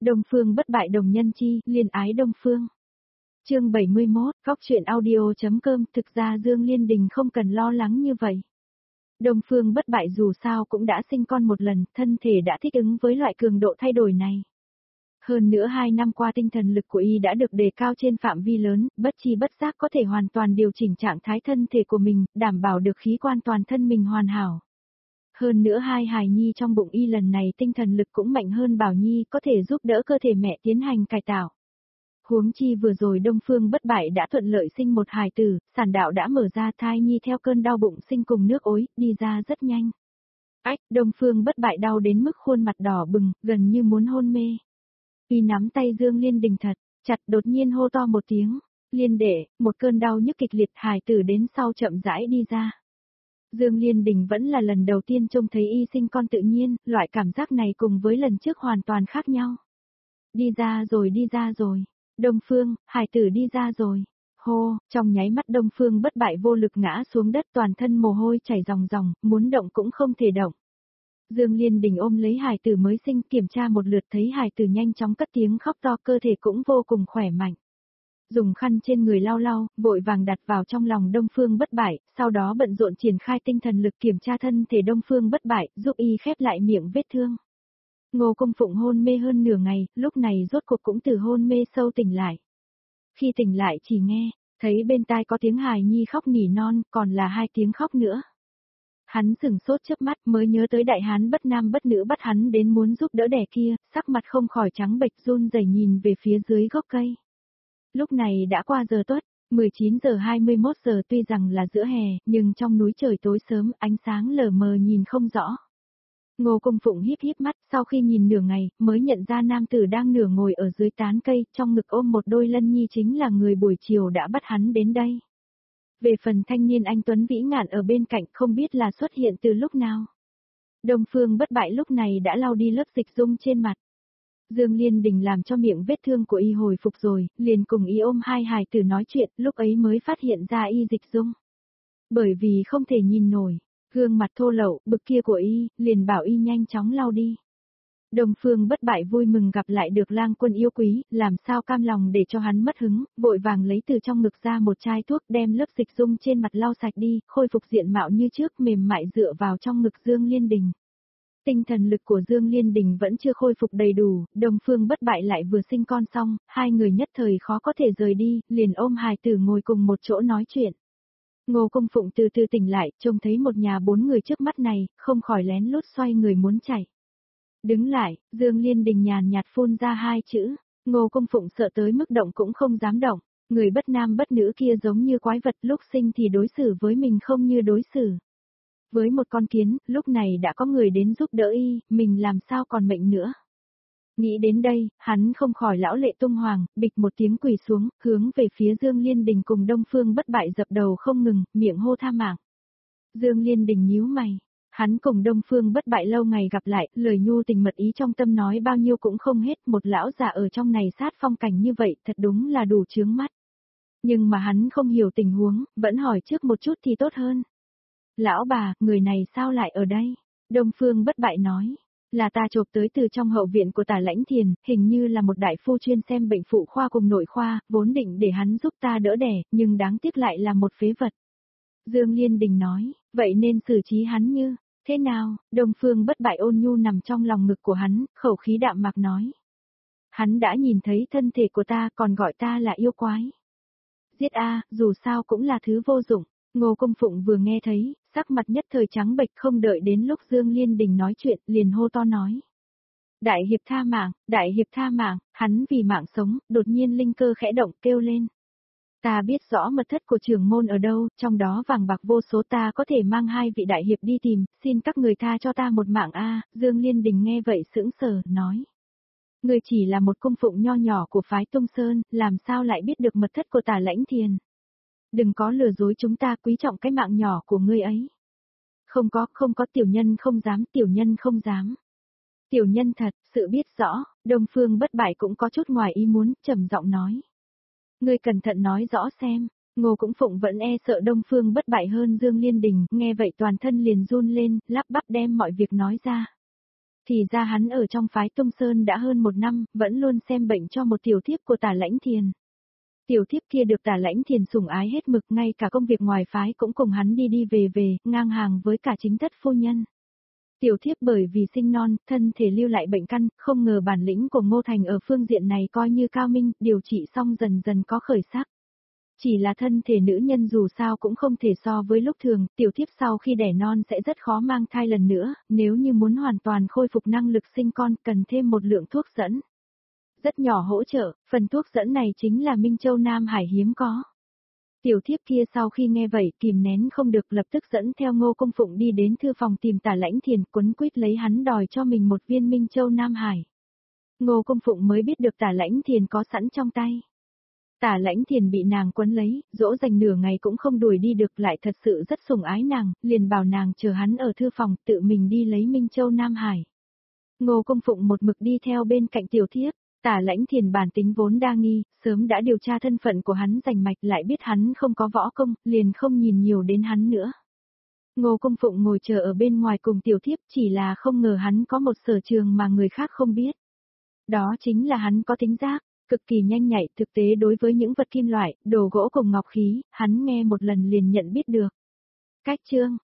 Đông Phương bất bại đồng nhân chi, liên ái Đông Phương. Chương 71, góc truyện audio.com. Thực ra Dương Liên Đình không cần lo lắng như vậy. Đông Phương bất bại dù sao cũng đã sinh con một lần, thân thể đã thích ứng với loại cường độ thay đổi này. Hơn nữa 2 năm qua tinh thần lực của y đã được đề cao trên phạm vi lớn, bất chi bất giác có thể hoàn toàn điều chỉnh trạng thái thân thể của mình, đảm bảo được khí quan toàn thân mình hoàn hảo. Hơn nữa hai hài nhi trong bụng y lần này tinh thần lực cũng mạnh hơn Bảo Nhi, có thể giúp đỡ cơ thể mẹ tiến hành cải tạo. Huống chi vừa rồi Đông Phương bất bại đã thuận lợi sinh một hài tử, sản đạo đã mở ra, thai nhi theo cơn đau bụng sinh cùng nước ối, đi ra rất nhanh. Đông Phương bất bại đau đến mức khuôn mặt đỏ bừng, gần như muốn hôn mê. Y nắm tay Dương Liên Đình thật chặt, đột nhiên hô to một tiếng, Liên đệ, một cơn đau nhức kịch liệt, hài tử đến sau chậm rãi đi ra. Dương Liên Đình vẫn là lần đầu tiên trông thấy y sinh con tự nhiên, loại cảm giác này cùng với lần trước hoàn toàn khác nhau. Đi ra rồi, Đông Phương, hài tử đi ra rồi. Hô, trong nháy mắt Đông Phương bất bại vô lực ngã xuống đất, toàn thân mồ hôi chảy ròng ròng, muốn động cũng không thể động. Dương Liên Đình ôm lấy hài tử mới sinh, kiểm tra một lượt thấy hài tử nhanh chóng cất tiếng khóc to, cơ thể cũng vô cùng khỏe mạnh. Dùng khăn trên người lau lau, vội vàng đặt vào trong lòng Đông Phương bất bại, sau đó bận rộn triển khai tinh thần lực kiểm tra thân thể Đông Phương bất bại, giúp y khép lại miệng vết thương. Ngô Công Phụng hôn mê hơn nửa ngày, lúc này rốt cuộc cũng từ hôn mê sâu tỉnh lại. Khi tỉnh lại chỉ nghe, thấy bên tai có tiếng hài nhi khóc nỉ non, còn là 2 tiếng khóc nữa. Hắn sửng sốt chớp mắt mới nhớ tới đại hán bất nam bất nữ bắt hắn đến muốn giúp đỡ đẻ kia, sắc mặt không khỏi trắng bệch run rẩy nhìn về phía dưới gốc cây. Lúc này đã qua giờ tuất, 19 giờ 21 giờ, tuy rằng là giữa hè, nhưng trong núi trời tối sớm, ánh sáng lờ mờ nhìn không rõ. Ngô Công Phụng híp híp mắt, sau khi nhìn nửa ngày, mới nhận ra nam tử đang nửa ngồi ở dưới tán cây, trong ngực ôm một đôi lân nhi chính là người buổi chiều đã bắt hắn đến đây. Về phần thanh niên anh tuấn vĩ ngạn ở bên cạnh, không biết là xuất hiện từ lúc nào. Đông Phương bất bại lúc này đã lau đi lớp dịch dung trên mặt. Dương Liên Đình làm cho miệng vết thương của y hồi phục rồi, liền cùng y ôm hai hài tử nói chuyện, lúc ấy mới phát hiện ra y dịch dung. Bởi vì không thể nhìn nổi gương mặt thô lậu, bực kia của y, liền bảo y nhanh chóng lau đi. Đông Phương bất bại vui mừng gặp lại được lang quân yêu quý, làm sao cam lòng để cho hắn mất hứng, vội vàng lấy từ trong ngực ra một chai thuốc, đem lớp dịch dung trên mặt lau sạch đi, khôi phục diện mạo như trước, mềm mại dựa vào trong ngực Dương Liên Đình. Tinh thần lực của Dương Liên Đình vẫn chưa khôi phục đầy đủ, Đông Phương bất bại lại vừa sinh con xong, hai người nhất thời khó có thể rời đi, liền ôm hài tử ngồi cùng một chỗ nói chuyện. Ngô Công Phụng từ từ tỉnh lại, trông thấy một nhà 4 người trước mắt này, không khỏi lén lút xoay người muốn chạy. Đứng lại, Dương Liên Đình nhàn nhạt phun ra 2 chữ, Ngô Công Phụng sợ tới mức động cũng không dám động, người bất nam bất nữ kia giống như quái vật, lúc sinh thì đối xử với mình không như đối xử với một con kiến, lúc này đã có người đến giúp đỡ y, mình làm sao còn mệnh nữa. Nghĩ đến đây, hắn không khỏi lão lệ tung hoàng, bịch một tiếng quỳ xuống, hướng về phía Dương Liên Đình cùng Đông Phương bất bại dập đầu không ngừng, miệng hô tha mạng. Dương Liên Đình nhíu mày, hắn cùng Đông Phương bất bại lâu ngày gặp lại, lời nhu tình mật ý trong tâm nói bao nhiêu cũng không hết, một lão già ở trong này sát phong cảnh như vậy, thật đúng là đủ chướng mắt. Nhưng mà hắn không hiểu tình huống, vẫn hỏi trước một chút thì tốt hơn. Lão bà, người này sao lại ở đây? Đông Phương bất bại nói, là ta chộp tới từ trong hậu viện của Tả Lãnh Thiền, hình như là một đại phu chuyên xem bệnh phụ khoa cùng nội khoa, vốn định để hắn giúp ta đỡ đẻ, nhưng đáng tiếc lại là một phế vật. Dương Liên Đình nói, vậy nên xử trí hắn như thế nào? Đông Phương bất bại ôn nhu nằm trong lòng ngực của hắn, khẩu khí đạm mạc nói. Hắn đã nhìn thấy thân thể của ta, còn gọi ta là yêu quái. Giết a, dù sao cũng là thứ vô dụng. Ngô Công Phụng vừa nghe thấy, sắc mặt nhất thời trắng bệch, không đợi đến lúc Dương Liên Đình nói chuyện, liền hô to nói. Đại hiệp tha mạng, hắn vì mạng sống, đột nhiên linh cơ khẽ động kêu lên. Ta biết rõ mật thất của trưởng môn ở đâu, trong đó vàng bạc vô số, ta có thể mang 2 vị đại hiệp đi tìm, xin các người tha cho ta một mạng a. Dương Liên Đình nghe vậy sững sờ, nói. Người chỉ là một cung phụng nho nhỏ của phái Tung Sơn, làm sao lại biết được mật thất của Tả Lãnh Thiền? Đừng có lừa dối chúng ta, quý trọng cái mạng nhỏ của ngươi ấy. Không có, tiểu nhân không dám. Tiểu nhân thật sự biết rõ, Đông Phương bất bại cũng có chút ngoài ý muốn, trầm giọng nói. Ngươi cẩn thận nói rõ xem. Ngô Cũng Phụng vẫn e sợ Đông Phương bất bại hơn Dương Liên Đình, nghe vậy toàn thân liền run lên, lắp bắp đem mọi việc nói ra. Thì ra hắn ở trong phái Tung Sơn đã hơn 1 năm, vẫn luôn xem bệnh cho một tiểu thiếp của Tả Lãnh Thiền. Tiểu thiếp kia được Tả Lãnh Thiền sủng ái hết mực, ngay cả công việc ngoài phái cũng cùng hắn đi đi về về, ngang hàng với cả chính thất phu nhân. Tiểu thiếp bởi vì sinh non, thân thể lưu lại bệnh căn, không ngờ bản lĩnh của Ngô Thành ở phương diện này coi như cao minh, điều trị xong dần dần có khởi sắc. Chỉ là thân thể nữ nhân dù sao cũng không thể so với lúc thường, tiểu thiếp sau khi đẻ non sẽ rất khó mang thai lần nữa, nếu như muốn hoàn toàn khôi phục năng lực sinh con cần thêm một lượng thuốc dẫn. Rất nhỏ hỗ trợ, phần thuốc dẫn này chính là Minh Châu Nam Hải hiếm có. Tiểu thiếp kia sau khi nghe vậy kìm nén không được lập tức dẫn theo Ngô Công Phụng đi đến thư phòng tìm Tả Lãnh Thiền, quấn quýt lấy hắn đòi cho mình một viên Minh Châu Nam Hải. Ngô Công Phụng mới biết được Tả Lãnh Thiền có sẵn trong tay. Tả Lãnh Thiền bị nàng quấn lấy, dỗ dành nửa ngày cũng không đuổi đi được, lại thật sự rất sủng ái nàng, liền bảo nàng chờ hắn ở thư phòng tự mình đi lấy Minh Châu Nam Hải. Ngô Công Phụng một mực đi theo bên cạnh tiểu thiếp. Tả Lãnh Thiền bản tính vốn đa nghi, sớm đã điều tra thân phận của hắn rành mạch, lại biết hắn không có võ công, liền không nhìn nhiều đến hắn nữa. Ngô Công Phụng ngồi chờ ở bên ngoài cùng tiểu thiếp, chỉ là không ngờ hắn có một sở trường mà người khác không biết. Đó chính là hắn có tính giác, cực kỳ nhanh nhạy, thực tế đối với những vật kim loại, đồ gỗ cùng ngọc khí, hắn nghe một lần liền nhận biết được. Cách chương